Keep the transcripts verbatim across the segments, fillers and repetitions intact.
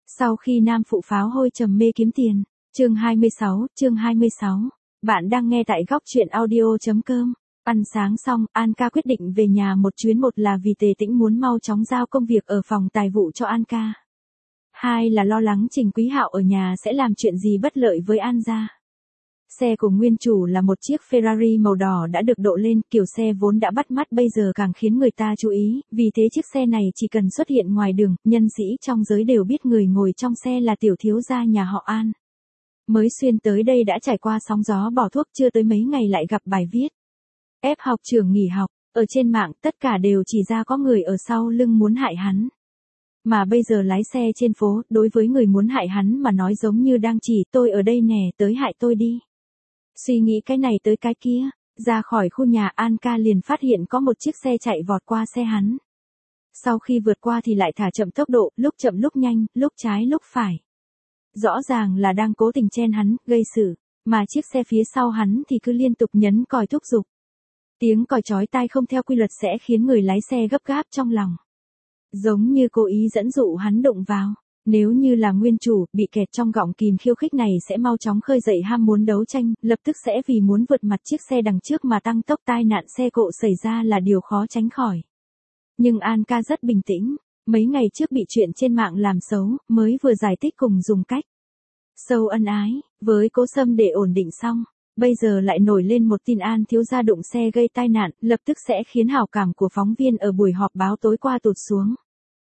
Sau khi nam phụ pháo hôi trầm mê kiếm tiền. Chương hai mươi sáu, chương hai mươi sáu. Bạn đang nghe tại góc truyện audio chấm com. Ăn sáng xong, An Ca quyết định về nhà một chuyến, một là vì Tề Tĩnh muốn mau chóng giao công việc ở phòng tài vụ cho An Ca. Hai là lo lắng Trình Quý Hạo ở nhà sẽ làm chuyện gì bất lợi với An gia. Xe của nguyên chủ là một chiếc Ferrari màu đỏ đã được độ lên, kiểu xe vốn đã bắt mắt bây giờ càng khiến người ta chú ý, vì thế chiếc xe này chỉ cần xuất hiện ngoài đường, nhân sĩ trong giới đều biết người ngồi trong xe là tiểu thiếu gia nhà họ An. Mới xuyên tới đây đã trải qua sóng gió bỏ thuốc, chưa tới mấy ngày lại gặp bài viết. Ép học trưởng nghỉ học, ở trên mạng tất cả đều chỉ ra có người ở sau lưng muốn hại hắn. Mà bây giờ lái xe trên phố, đối với người muốn hại hắn mà nói giống như đang chỉ tôi ở đây nè, tới hại tôi đi. Suy nghĩ cái này tới cái kia, ra khỏi khu nhà An Ca liền phát hiện có một chiếc xe chạy vọt qua xe hắn. Sau khi vượt qua thì lại thả chậm tốc độ, lúc chậm lúc nhanh, lúc trái lúc phải. Rõ ràng là đang cố tình chen hắn, gây sự, mà chiếc xe phía sau hắn thì cứ liên tục nhấn còi thúc giục. Tiếng còi chói tai không theo quy luật sẽ khiến người lái xe gấp gáp trong lòng. Giống như cố ý dẫn dụ hắn đụng vào. Nếu như là nguyên chủ, bị kẹt trong gọng kìm khiêu khích này sẽ mau chóng khơi dậy ham muốn đấu tranh, lập tức sẽ vì muốn vượt mặt chiếc xe đằng trước mà tăng tốc, tai nạn xe cộ xảy ra là điều khó tránh khỏi. Nhưng An Ca rất bình tĩnh, mấy ngày trước bị chuyện trên mạng làm xấu, mới vừa giải thích cùng dùng cách sâu ân ái, với Cố Sâm để ổn định xong, bây giờ lại nổi lên một tin An thiếu gia đụng xe gây tai nạn, lập tức sẽ khiến hảo cảm của phóng viên ở buổi họp báo tối qua tụt xuống.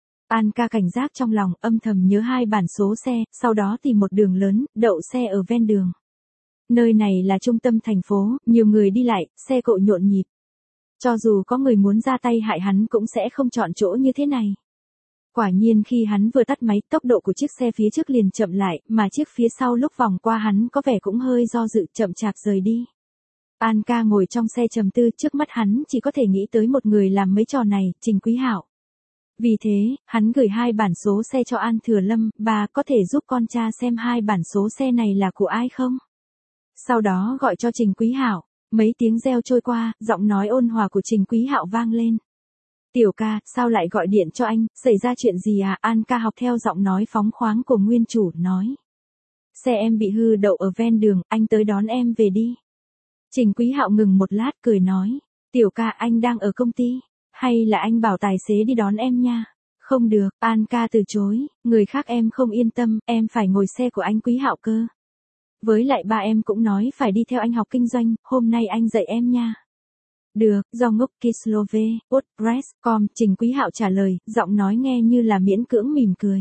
An Ca cảnh giác trong lòng, âm thầm nhớ hai bản số xe, sau đó tìm một đường lớn, đậu xe ở ven đường. Nơi này là trung tâm thành phố, nhiều người đi lại, xe cộ nhộn nhịp. Cho dù có người muốn ra tay hại hắn cũng sẽ không chọn chỗ như thế này. Quả nhiên khi hắn vừa tắt máy, tốc độ của chiếc xe phía trước liền chậm lại, mà chiếc phía sau lúc vòng qua hắn có vẻ cũng hơi do dự, chậm chạp rời đi. An Ca ngồi trong xe trầm tư, trước mắt hắn chỉ có thể nghĩ tới một người làm mấy trò này, Trình Quý Hạo. Vì thế, hắn gửi hai bản số xe cho An Thừa Lâm, bà có thể giúp con tra xem hai bản số xe này là của ai không? Sau đó gọi cho Trình Quý Hạo, mấy tiếng reo trôi qua, giọng nói ôn hòa của Trình Quý Hạo vang lên. Tiểu ca, sao lại gọi điện cho anh, xảy ra chuyện gì à? An Ca học theo giọng nói phóng khoáng của nguyên chủ, nói. Xe em bị hư đậu ở ven đường, anh tới đón em về đi. Trình Quý Hạo ngừng một lát cười nói. Tiểu ca, anh đang ở công ty. Hay là anh bảo tài xế đi đón em nha? Không được, An Ca từ chối, người khác em không yên tâm, em phải ngồi xe của anh Quý Hạo cơ. Với lại ba em cũng nói phải đi theo anh học kinh doanh, hôm nay anh dạy em nha. Được, do ngốc Kislove, WordPress chấm com, Trình Quý Hạo trả lời, giọng nói nghe như là miễn cưỡng mỉm cười.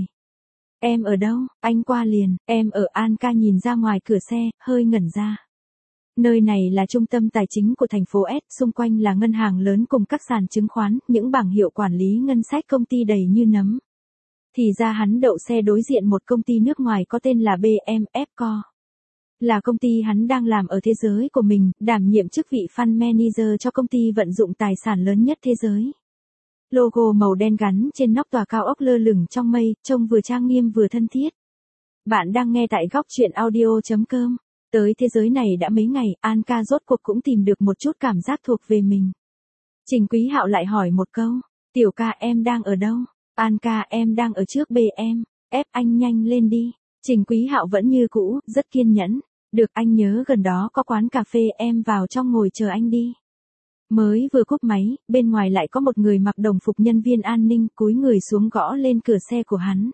Em ở đâu? Anh qua liền, em ở. An Ca nhìn ra ngoài cửa xe, hơi ngẩn ra. Nơi này là trung tâm tài chính của thành phố S, xung quanh là ngân hàng lớn cùng các sàn chứng khoán, những bảng hiệu quản lý ngân sách công ty đầy như nấm. Thì ra hắn đậu xe đối diện một công ty nước ngoài có tên là bê em ép Co. Là công ty hắn đang làm ở thế giới của mình, đảm nhiệm chức vị Fund Manager cho công ty vận dụng tài sản lớn nhất thế giới. Logo màu đen gắn trên nóc tòa cao ốc lơ lửng trong mây, trông vừa trang nghiêm vừa thân thiết. Bạn đang nghe tại góc truyện audio chấm com. Tới thế giới này đã mấy ngày, An Ca rốt cuộc cũng tìm được một chút cảm giác thuộc về mình. Trình Quý Hạo lại hỏi một câu, tiểu ca em đang ở đâu? An Ca em đang ở trước bê em ép, anh nhanh lên đi. Trình Quý Hạo vẫn như cũ, rất kiên nhẫn. Được, anh nhớ gần đó có quán cà phê, em vào trong ngồi chờ anh đi. Mới vừa cúp máy, bên ngoài lại có một người mặc đồng phục nhân viên an ninh cúi người xuống gõ lên cửa xe của hắn.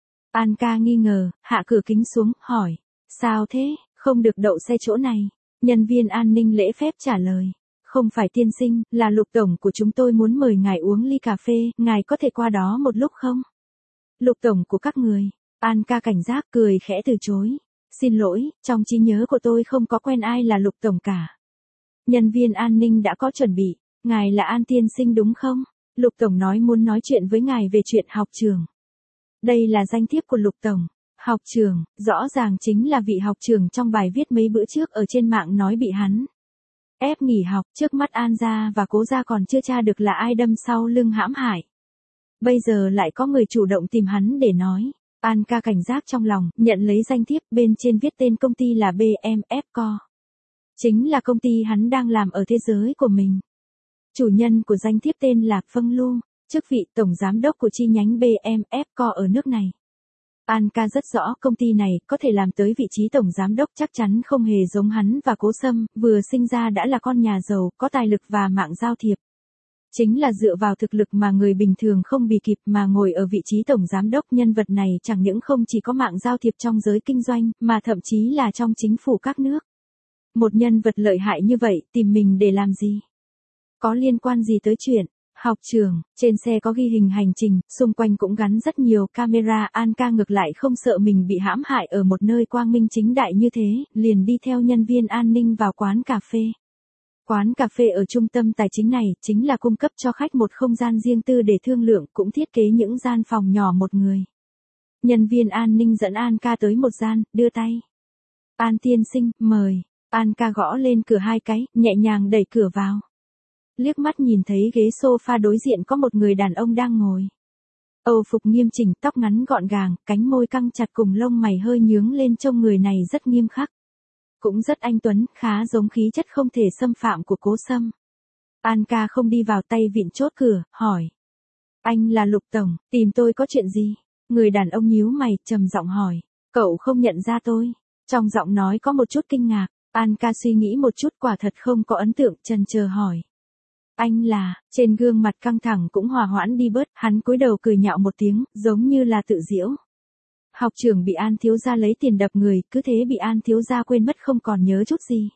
An Ca nghi ngờ, hạ cửa kính xuống, hỏi, sao thế? Không được đậu xe chỗ này. Nhân viên an ninh lễ phép trả lời. Không phải tiên sinh, là Lục tổng của chúng tôi muốn mời ngài uống ly cà phê, ngài có thể qua đó một lúc không? Lục tổng của các người. An Ca cảnh giác cười khẽ từ chối. Xin lỗi, trong trí nhớ của tôi không có quen ai là Lục tổng cả. Nhân viên an ninh đã có chuẩn bị. Ngài là An tiên sinh đúng không? Lục tổng nói muốn nói chuyện với ngài về chuyện học trường. Đây là danh thiếp của Lục tổng. Học trưởng, rõ ràng chính là vị học trưởng trong bài viết mấy bữa trước ở trên mạng nói bị hắn ép nghỉ học. Trước mắt An gia và Cố gia còn chưa tra được là ai đâm sau lưng hãm hại. Bây giờ lại có người chủ động tìm hắn để nói. An Ca cảnh giác trong lòng, nhận lấy danh thiếp, bên trên viết tên công ty là bê em ép Co. Chính là công ty hắn đang làm ở thế giới của mình. Chủ nhân của danh thiếp tên là Phân Lu, chức vị tổng giám đốc của chi nhánh bê em ép Co ở nước này. An ca rất rõ công ty này có thể làm tới vị trí tổng giám đốc chắc chắn không hề giống hắn và Cố Sâm, vừa sinh ra đã là con nhà giàu, có tài lực và mạng giao thiệp. Chính là dựa vào thực lực mà người bình thường không bì kịp mà ngồi ở vị trí tổng giám đốc. Nhân vật này chẳng những không chỉ có mạng giao thiệp trong giới kinh doanh, mà thậm chí là trong chính phủ các nước. Một nhân vật lợi hại như vậy, tìm mình để làm gì? Có liên quan gì tới chuyện học trường? Trên xe có ghi hình hành trình, xung quanh cũng gắn rất nhiều camera. An ca ngược lại không sợ mình bị hãm hại ở một nơi quang minh chính đại như thế, liền đi theo nhân viên an ninh vào quán cà phê. Quán cà phê ở trung tâm tài chính này chính là cung cấp cho khách một không gian riêng tư để thương lượng, cũng thiết kế những gian phòng nhỏ một người. Nhân viên an ninh dẫn An ca tới một gian, đưa tay. An tiên sinh, mời. An ca gõ lên cửa hai cái, nhẹ nhàng đẩy cửa vào. Liếc mắt nhìn thấy ghế sofa đối diện có một người đàn ông đang ngồi. Âu phục nghiêm chỉnh, tóc ngắn gọn gàng, cánh môi căng chặt cùng lông mày hơi nhướng lên, trông người này rất nghiêm khắc. Cũng rất anh tuấn, khá giống khí chất không thể xâm phạm của Cố Sâm. An ca không đi vào, tay vịn chốt cửa, hỏi. Anh là Lục Tổng, tìm tôi có chuyện gì? Người đàn ông nhíu mày, trầm giọng hỏi. Cậu không nhận ra tôi? Trong giọng nói có một chút kinh ngạc. An ca suy nghĩ một chút, quả thật không có ấn tượng, chần chờ hỏi. Anh là, trên gương mặt căng thẳng cũng hòa hoãn đi bớt, hắn cúi đầu cười nhạo một tiếng, giống như là tự giễu. Học trưởng bị An thiếu gia lấy tiền đập người, cứ thế bị An thiếu gia quên mất không còn nhớ chút gì.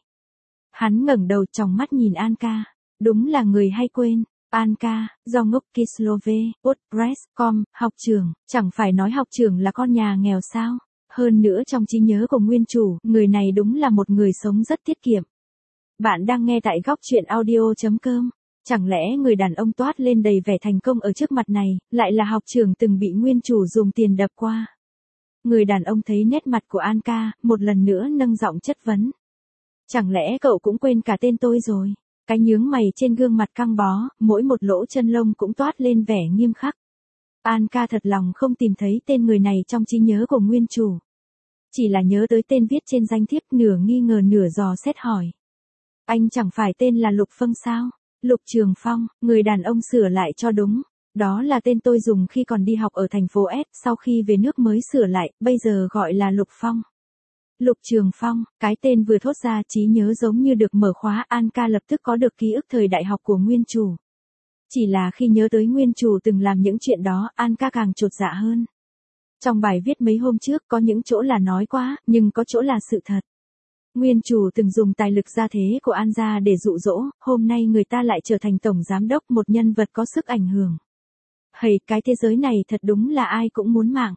Hắn ngẩng đầu, tròng mắt nhìn An ca. Đúng là người hay quên. An ca, do ngốc Kislove, WordPress chấm com, học trưởng, chẳng phải nói học trưởng là con nhà nghèo sao? Hơn nữa trong trí nhớ của nguyên chủ, người này đúng là một người sống rất tiết kiệm. Bạn đang nghe tại góc truyện audio chấm com. Chẳng lẽ người đàn ông toát lên đầy vẻ thành công ở trước mặt này, lại là học trưởng từng bị nguyên chủ dùng tiền đập qua? Người đàn ông thấy nét mặt của An ca, một lần nữa nâng giọng chất vấn. Chẳng lẽ cậu cũng quên cả tên tôi rồi? Cái nhướng mày trên gương mặt căng bó, mỗi một lỗ chân lông cũng toát lên vẻ nghiêm khắc. An ca thật lòng không tìm thấy tên người này trong trí nhớ của nguyên chủ. Chỉ là nhớ tới tên viết trên danh thiếp, nửa nghi ngờ nửa dò xét hỏi. Anh chẳng phải tên là Lục Phong sao? Lục Trường Phong, người đàn ông sửa lại cho đúng. Đó là tên tôi dùng khi còn đi học ở thành phố S, sau khi về nước mới sửa lại, bây giờ gọi là Lục Phong. Lục Trường Phong, cái tên vừa thốt ra trí nhớ giống như được mở khóa. An ca lập tức có được ký ức thời đại học của nguyên chủ. Chỉ là khi nhớ tới nguyên chủ từng làm những chuyện đó, An ca càng chột dạ hơn. Trong bài viết mấy hôm trước có những chỗ là nói quá, nhưng có chỗ là sự thật. Nguyên chủ từng dùng tài lực gia thế của An gia để dụ dỗ, hôm nay người ta lại trở thành tổng giám đốc, một nhân vật có sức ảnh hưởng. Hầy, cái thế giới này thật đúng là ai cũng muốn mạng.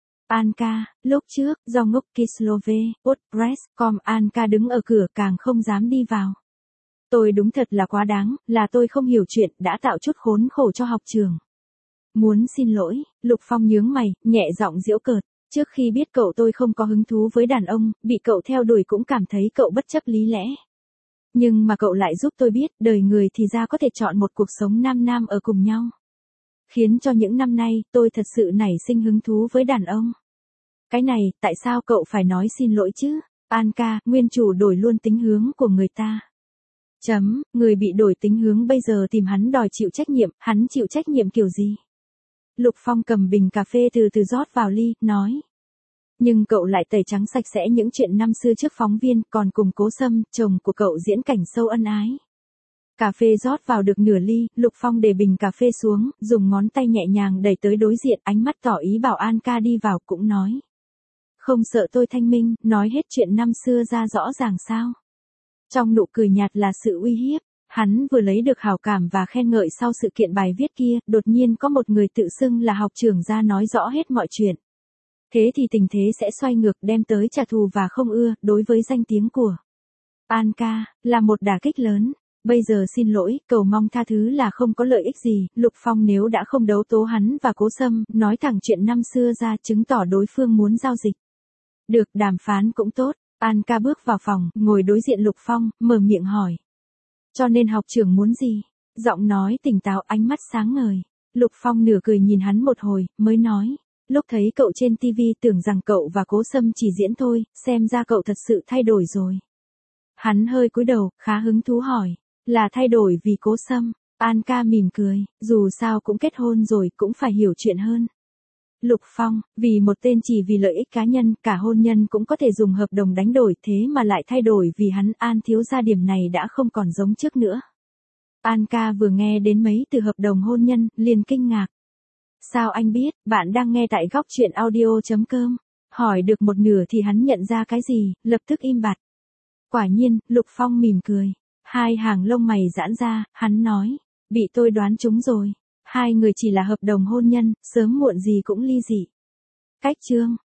An ca, lúc trước, do ngốc Kislove, WordPress chấm com, An ca đứng ở cửa càng không dám đi vào. Tôi đúng thật là quá đáng, là tôi không hiểu chuyện, đã tạo chút khốn khổ cho học trường. Muốn xin lỗi, Lục Phong nhướng mày, nhẹ giọng giễu cợt. Trước khi biết cậu tôi không có hứng thú với đàn ông, bị cậu theo đuổi cũng cảm thấy cậu bất chấp lý lẽ. Nhưng mà cậu lại giúp tôi biết, đời người thì ra có thể chọn một cuộc sống nam nam ở cùng nhau. Khiến cho những năm nay, tôi thật sự nảy sinh hứng thú với đàn ông. Cái này, tại sao cậu phải nói xin lỗi chứ? An ca, nguyên chủ đổi luôn tính hướng của người ta. Chấm, người bị đổi tính hướng bây giờ tìm hắn đòi chịu trách nhiệm, hắn chịu trách nhiệm kiểu gì? Lục Phong cầm bình cà phê từ từ rót vào ly, nói. Nhưng cậu lại tẩy trắng sạch sẽ những chuyện năm xưa trước phóng viên, còn cùng Cố Sâm, chồng của cậu diễn cảnh sâu ân ái. Cà phê rót vào được nửa ly, Lục Phong để bình cà phê xuống, dùng ngón tay nhẹ nhàng đẩy tới đối diện, ánh mắt tỏ ý bảo An ca đi vào, cũng nói. Không sợ tôi thanh minh, nói hết chuyện năm xưa ra rõ ràng sao? Trong nụ cười nhạt là sự uy hiếp. Hắn vừa lấy được hảo cảm và khen ngợi sau sự kiện bài viết kia, đột nhiên có một người tự xưng là học trưởng ra nói rõ hết mọi chuyện. Thế thì tình thế sẽ xoay ngược, đem tới trả thù và không ưa, đối với danh tiếng của An ca, là một đả kích lớn. Bây giờ xin lỗi, cầu mong tha thứ là không có lợi ích gì. Lục Phong nếu đã không đấu tố hắn và Cố Sâm, nói thẳng chuyện năm xưa ra, chứng tỏ đối phương muốn giao dịch. Được, đàm phán cũng tốt. An ca bước vào phòng, ngồi đối diện Lục Phong, mở miệng hỏi. Cho nên học trưởng muốn gì? Giọng nói tỉnh táo, ánh mắt sáng ngời. Lục Phong nửa cười nhìn hắn một hồi, mới nói. Lúc thấy cậu trên ti vi tưởng rằng cậu và Cố Sâm chỉ diễn thôi, xem ra cậu thật sự thay đổi rồi. Hắn hơi cúi đầu, khá hứng thú hỏi. Là thay đổi vì Cố Sâm? An ca mỉm cười, dù sao cũng kết hôn rồi, cũng phải hiểu chuyện hơn. Lục Phong, vì một tên chỉ vì lợi ích cá nhân, cả hôn nhân cũng có thể dùng hợp đồng đánh đổi, thế mà lại thay đổi vì hắn. An thiếu gia điểm này đã không còn giống trước nữa. An ca vừa nghe đến mấy từ hợp đồng hôn nhân, liền kinh ngạc. Sao anh biết? Bạn đang nghe tại góc chuyện audio chấm com. Hỏi được một nửa thì hắn nhận ra cái gì, lập tức im bặt. Quả nhiên, Lục Phong mỉm cười. Hai hàng lông mày giãn ra, hắn nói. Bị tôi đoán trúng rồi. Hai người chỉ là hợp đồng hôn nhân, sớm muộn gì cũng ly dị. Cách chương.